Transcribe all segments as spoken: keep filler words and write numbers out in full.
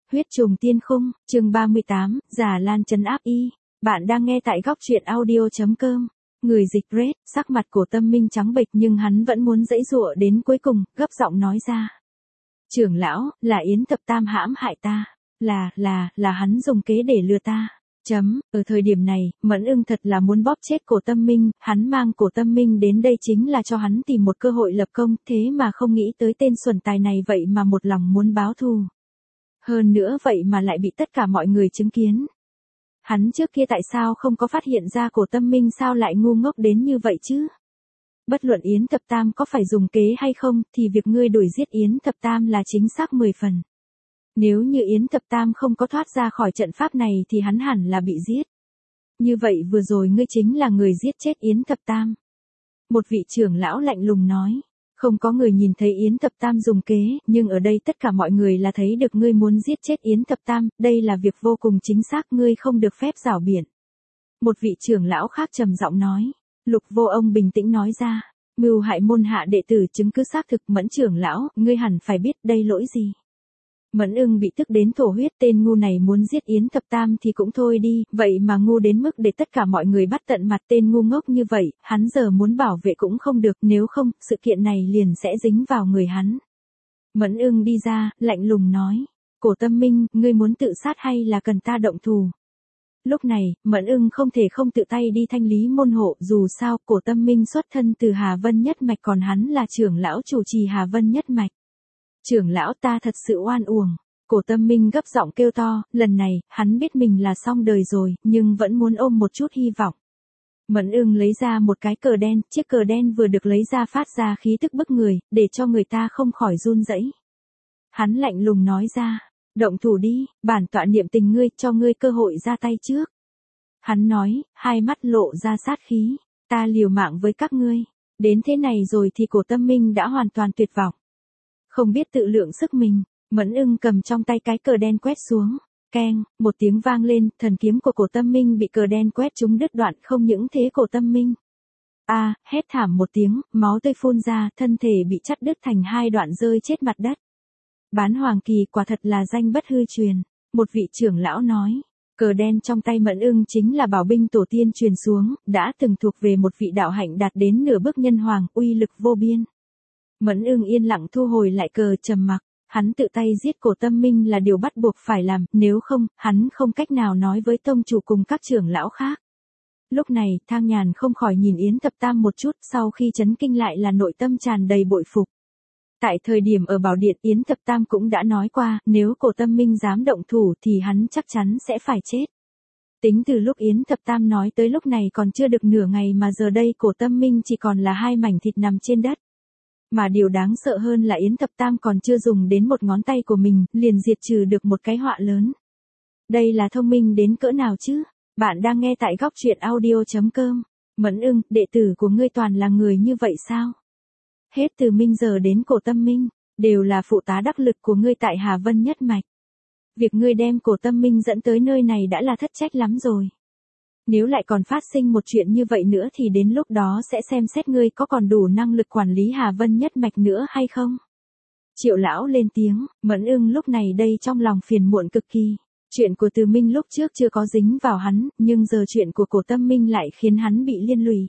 Huyết trùng tiên khung, chương ba mươi tám, Già Lan trấn áp y. Bạn đang nghe tại góc truyện audio chấm com. Người dịch Red, sắc mặt của Tâm Minh trắng bệch nhưng hắn vẫn muốn giãy giụa đến cuối cùng, gấp giọng nói ra. Trưởng lão, là Yến Thập Tam hãm hại ta. Là, là, là hắn dùng kế để lừa ta. Chấm, ở thời điểm này, Mẫn Ưng thật là muốn bóp chết Cổ Tâm Minh, hắn mang Cổ Tâm Minh đến đây chính là cho hắn tìm một cơ hội lập công, thế mà không nghĩ tới tên xuẩn tài này vậy mà một lòng muốn báo thù. Hơn nữa vậy mà lại bị tất cả mọi người chứng kiến. Hắn trước kia tại sao không có phát hiện ra Cổ Tâm Minh sao lại ngu ngốc đến như vậy chứ? Bất luận Yến Thập Tam có phải dùng kế hay không, thì việc ngươi đuổi giết Yến Thập Tam là chính xác mười phần. Nếu như Yến Thập Tam không có thoát ra khỏi trận pháp này thì hắn hẳn là bị giết. Như vậy vừa rồi ngươi chính là người giết chết Yến Thập Tam. Một vị trưởng lão lạnh lùng nói. Không có người nhìn thấy Yến Thập Tam dùng kế, nhưng ở đây tất cả mọi người là thấy được ngươi muốn giết chết Yến Thập Tam, đây là việc vô cùng chính xác, ngươi không được phép giảo biện. Một vị trưởng lão khác trầm giọng nói. Lục Vô Ông bình tĩnh nói ra. Mưu hại môn hạ đệ tử chứng cứ xác thực. Mẫn trưởng lão, ngươi hẳn phải biết đây lỗi gì. Mẫn Ưng bị tức đến thổ huyết, tên ngu này muốn giết Yến Thập Tam thì cũng thôi đi, vậy mà ngu đến mức để tất cả mọi người bắt tận mặt, tên ngu ngốc như vậy, hắn giờ muốn bảo vệ cũng không được, nếu không, sự kiện này liền sẽ dính vào người hắn. Mẫn Ưng đi ra, lạnh lùng nói, Cổ Tâm Minh, ngươi muốn tự sát hay là cần ta động thủ? Lúc này, Mẫn Ưng không thể không tự tay đi thanh lý môn hộ, dù sao, Cổ Tâm Minh xuất thân từ Hà Vân Nhất Mạch còn hắn là trưởng lão chủ trì Hà Vân Nhất Mạch. Trưởng lão ta thật sự oan uổng. Cổ Tâm Minh gấp giọng kêu to, lần này, hắn biết mình là xong đời rồi, nhưng vẫn muốn ôm một chút hy vọng. Mẫn Ưng lấy ra một cái cờ đen, chiếc cờ đen vừa được lấy ra phát ra khí tức bức người, để cho người ta không khỏi run rẩy. Hắn lạnh lùng nói ra, động thủ đi, bản tọa niệm tình ngươi, cho ngươi cơ hội ra tay trước. Hắn nói, hai mắt lộ ra sát khí, ta liều mạng với các ngươi. Đến thế này rồi thì Cổ Tâm Minh đã hoàn toàn tuyệt vọng. Không biết tự lượng sức mình, Mẫn Ưng cầm trong tay cái cờ đen quét xuống. Keng, một tiếng vang lên, thần kiếm của Cổ Tâm Minh bị cờ đen quét trúng đứt đoạn, không những thế Cổ Tâm Minh. A, à, hét thảm một tiếng, máu tươi phun ra, thân thể bị chặt đứt thành hai đoạn rơi chết mặt đất. Bán Hoàng Kỳ quả thật là danh bất hư truyền, một vị trưởng lão nói. Cờ đen trong tay Mẫn Ưng chính là bảo binh tổ tiên truyền xuống, đã từng thuộc về một vị đạo hạnh đạt đến nửa bước nhân hoàng, uy lực vô biên. Mẫn Ưng yên lặng thu hồi lại cờ, trầm mặc, hắn tự tay giết Cổ Tâm Minh là điều bắt buộc phải làm, nếu không, hắn không cách nào nói với tông chủ cùng các trưởng lão khác. Lúc này, Thang Nhàn không khỏi nhìn Yến Thập Tam một chút, sau khi chấn kinh lại là nội tâm tràn đầy bội phục. Tại thời điểm ở Bảo Điện, Yến Thập Tam cũng đã nói qua, nếu Cổ Tâm Minh dám động thủ thì hắn chắc chắn sẽ phải chết. Tính từ lúc Yến Thập Tam nói tới lúc này còn chưa được nửa ngày mà giờ đây Cổ Tâm Minh chỉ còn là hai mảnh thịt nằm trên đất. Mà điều đáng sợ hơn là Yến Thập Tam còn chưa dùng đến một ngón tay của mình, liền diệt trừ được một cái họa lớn. Đây là thông minh đến cỡ nào chứ? Bạn đang nghe tại góc truyện audio chấm com. Mẫn Ưng, đệ tử của ngươi toàn là người như vậy sao? Hết từ Minh giờ đến Cổ Tâm Minh, đều là phụ tá đắc lực của ngươi tại Hà Vân Nhất Mạch. Việc ngươi đem Cổ Tâm Minh dẫn tới nơi này đã là thất trách lắm rồi. Nếu lại còn phát sinh một chuyện như vậy nữa thì đến lúc đó sẽ xem xét ngươi có còn đủ năng lực quản lý Hà Vân Nhất Mạch nữa hay không. Triệu lão lên tiếng, Mẫn Ưng lúc này đây trong lòng phiền muộn cực kỳ. Chuyện của Từ Minh lúc trước chưa có dính vào hắn, nhưng giờ chuyện của Cổ Tâm Minh lại khiến hắn bị liên lụy.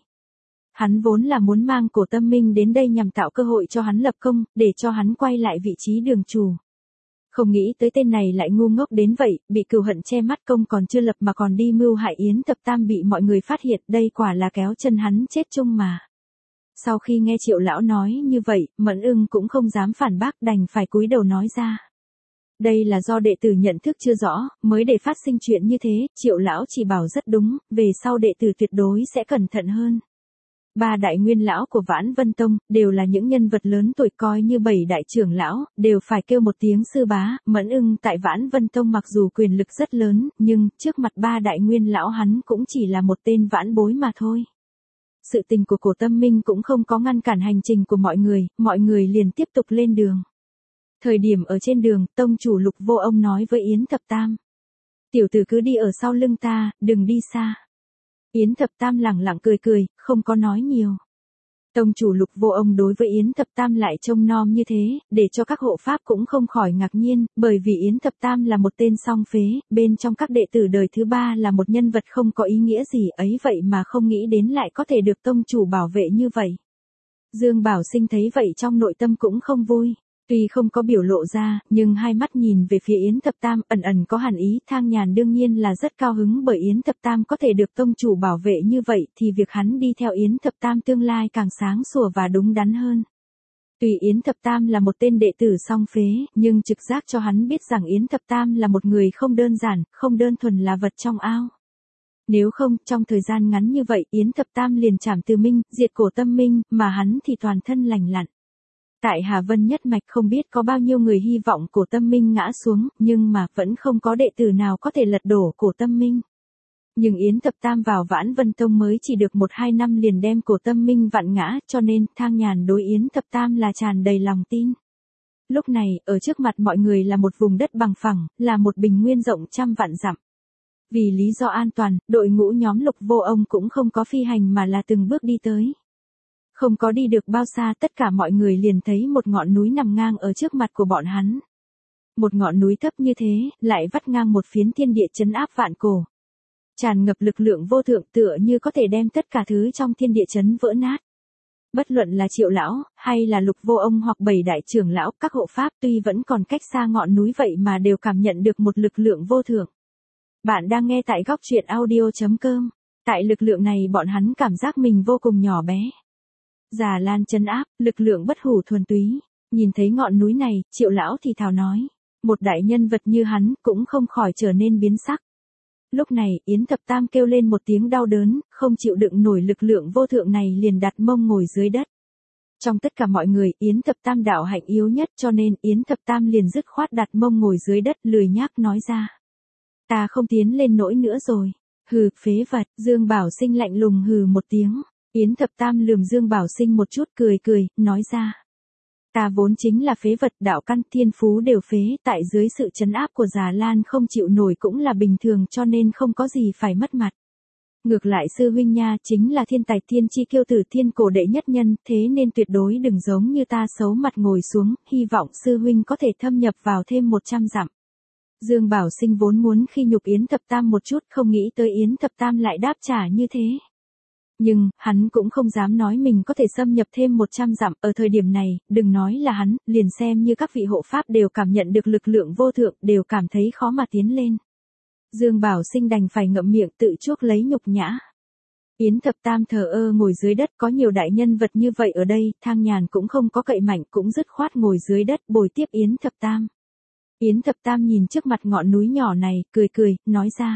Hắn vốn là muốn mang Cổ Tâm Minh đến đây nhằm tạo cơ hội cho hắn lập công, để cho hắn quay lại vị trí đường chủ. Không nghĩ tới tên này lại ngu ngốc đến vậy, bị cừu hận che mắt, công còn chưa lập mà còn đi mưu hại Yến Thập Tam bị mọi người phát hiện, đây quả là kéo chân hắn chết chung mà. Sau khi nghe Triệu lão nói như vậy, Mẫn Ưng cũng không dám phản bác, đành phải cúi đầu nói ra. Đây là do đệ tử nhận thức chưa rõ, mới để phát sinh chuyện như thế, Triệu lão chỉ bảo rất đúng, về sau đệ tử tuyệt đối sẽ cẩn thận hơn. Ba đại nguyên lão của Vãn Vân Tông, đều là những nhân vật lớn tuổi, coi như bảy đại trưởng lão, đều phải kêu một tiếng sư bá. Mẫn Ưng tại Vãn Vân Tông mặc dù quyền lực rất lớn, nhưng, trước mặt ba đại nguyên lão hắn cũng chỉ là một tên vãn bối mà thôi. Sự tình của Cổ Tâm Minh cũng không có ngăn cản hành trình của mọi người, mọi người liền tiếp tục lên đường. Thời điểm ở trên đường, tông chủ Lục Vô Ông nói với Yến Thập Tam. Tiểu tử cứ đi ở sau lưng ta, đừng đi xa. Yến Thập Tam lẳng lặng cười cười, không có nói nhiều. Tông chủ Lục Vô Ông đối với Yến Thập Tam lại trông nom như thế, để cho các hộ pháp cũng không khỏi ngạc nhiên, bởi vì Yến Thập Tam là một tên song phế, bên trong các đệ tử đời thứ ba là một nhân vật không có ý nghĩa gì ấy vậy mà không nghĩ đến lại có thể được tông chủ bảo vệ như vậy. Dương Bảo Sinh thấy vậy trong nội tâm cũng không vui. Tuy không có biểu lộ ra, nhưng hai mắt nhìn về phía Yến Thập Tam ẩn ẩn có hàn ý. Thang Nhàn đương nhiên là rất cao hứng bởi Yến Thập Tam có thể được tông chủ bảo vệ như vậy thì việc hắn đi theo Yến Thập Tam tương lai càng sáng sủa và đúng đắn hơn. Tuy Yến Thập Tam là một tên đệ tử song phế, nhưng trực giác cho hắn biết rằng Yến Thập Tam là một người không đơn giản, không đơn thuần là vật trong ao. Nếu không, trong thời gian ngắn như vậy Yến Thập Tam liền trảm Từ Minh, diệt Cổ Tâm Minh, mà hắn thì toàn thân lành lặn. Tại Hà Vân nhất mạch không biết có bao nhiêu người hy vọng Cổ Tâm Minh ngã xuống, nhưng mà vẫn không có đệ tử nào có thể lật đổ Cổ Tâm Minh. Nhưng Yến Thập Tam vào Vãn Vân Tông mới chỉ được một hai năm liền đem Cổ Tâm Minh vặn ngã, cho nên Thang Nhàn đối Yến Thập Tam là tràn đầy lòng tin. Lúc này, ở trước mặt mọi người là một vùng đất bằng phẳng, là một bình nguyên rộng trăm vạn dặm. Vì lý do an toàn, đội ngũ nhóm Lục Vô Ông cũng không có phi hành mà là từng bước đi tới. Không có đi được bao xa tất cả mọi người liền thấy một ngọn núi nằm ngang ở trước mặt của bọn hắn. Một ngọn núi thấp như thế, lại vắt ngang một phiến thiên địa trấn áp vạn cổ. Tràn ngập lực lượng vô thượng tựa như có thể đem tất cả thứ trong thiên địa trấn vỡ nát. Bất luận là Triệu lão, hay là Lục Vô Ông hoặc bảy đại trưởng lão, các hộ pháp tuy vẫn còn cách xa ngọn núi vậy mà đều cảm nhận được một lực lượng vô thượng. Bạn đang nghe tại góc truyện audio chấm com. Tại lực lượng này bọn hắn cảm giác mình vô cùng nhỏ bé. Già Lan trấn áp, lực lượng bất hủ thuần túy. Nhìn thấy ngọn núi này, Triệu lão thì thào nói. Một đại nhân vật như hắn cũng không khỏi trở nên biến sắc. Lúc này, Yến Thập Tam kêu lên một tiếng đau đớn, không chịu đựng nổi lực lượng vô thượng này liền đặt mông ngồi dưới đất. Trong tất cả mọi người, Yến Thập Tam đạo hạnh yếu nhất cho nên Yến Thập Tam liền dứt khoát đặt mông ngồi dưới đất lười nhác nói ra. Ta không tiến lên nỗi nữa rồi. Hừ, phế vật, Dương Bảo Sinh lạnh lùng hừ một tiếng. Yến Thập Tam lườm Dương Bảo Sinh một chút cười cười, nói ra. Ta vốn chính là phế vật, đạo căn thiên phú đều phế, tại dưới sự trấn áp của Già Lan không chịu nổi cũng là bình thường cho nên không có gì phải mất mặt. Ngược lại sư huynh nha chính là thiên tài thiên chi kiêu tử thiên cổ đệ nhất nhân, thế nên tuyệt đối đừng giống như ta xấu mặt ngồi xuống, hy vọng sư huynh có thể thâm nhập vào thêm một trăm dặm. Dương Bảo Sinh vốn muốn khi nhục Yến Thập Tam một chút, không nghĩ tới Yến Thập Tam lại đáp trả như thế. Nhưng, hắn cũng không dám nói mình có thể xâm nhập thêm một trăm dặm, ở thời điểm này, đừng nói là hắn, liền xem như các vị hộ pháp đều cảm nhận được lực lượng vô thượng, đều cảm thấy khó mà tiến lên. Dương Bảo Sinh đành phải ngậm miệng tự chuốc lấy nhục nhã. Yến Thập Tam thờ ơ ngồi dưới đất, có nhiều đại nhân vật như vậy ở đây, Thang Nhàn cũng không có cậy mạnh, cũng dứt khoát ngồi dưới đất bồi tiếp Yến Thập Tam. Yến Thập Tam nhìn trước mặt ngọn núi nhỏ này, cười cười, nói ra.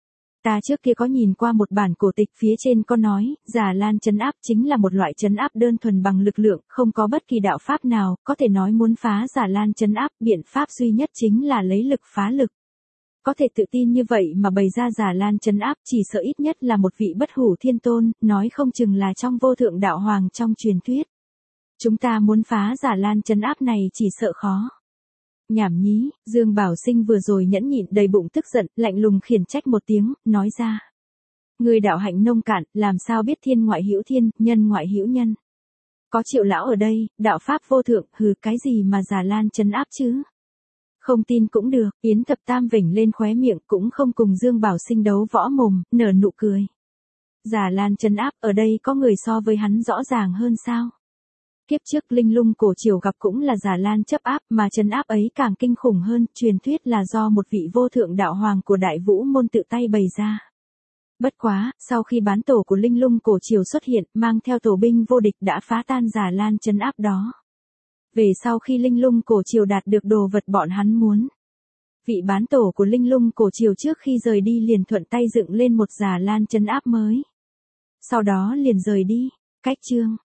Ta trước kia có nhìn qua một bản cổ tịch, phía trên có nói, Già Lan trấn áp chính là một loại trấn áp đơn thuần bằng lực lượng, không có bất kỳ đạo pháp nào, có thể nói muốn phá Già Lan trấn áp, biện pháp duy nhất chính là lấy lực phá lực. Có thể tự tin như vậy mà bày ra Già Lan trấn áp, chỉ sợ ít nhất là một vị bất hủ thiên tôn, nói không chừng là trong vô thượng đạo hoàng trong truyền thuyết. Chúng ta muốn phá Già Lan trấn áp này chỉ sợ khó. Nhảm nhí, Dương Bảo Sinh vừa rồi nhẫn nhịn đầy bụng tức giận, lạnh lùng khiển trách một tiếng, nói ra. Người đạo hạnh nông cạn, làm sao biết thiên ngoại hữu thiên, nhân ngoại hữu nhân. Có Triệu lão ở đây, đạo pháp vô thượng, hừ cái gì mà Già Lan trấn áp chứ. Không tin cũng được, Yến Thập Tam vểnh lên khóe miệng cũng không cùng Dương Bảo Sinh đấu võ mồm, nở nụ cười. Già Lan trấn áp, ở đây có người so với hắn rõ ràng hơn sao. Kiếp trước Linh Lung cổ triều gặp cũng là Già Lan chấp áp, mà trấn áp ấy càng kinh khủng hơn, truyền thuyết là do một vị vô thượng đạo hoàng của Đại Vũ môn tự tay bày ra. Bất quá, sau khi bán tổ của Linh Lung cổ triều xuất hiện, mang theo tổ binh vô địch đã phá tan Già Lan trấn áp đó. Về sau khi Linh Lung cổ triều đạt được đồ vật bọn hắn muốn, vị bán tổ của Linh Lung cổ triều trước khi rời đi liền thuận tay dựng lên một Già Lan trấn áp mới. Sau đó liền rời đi. Cách chương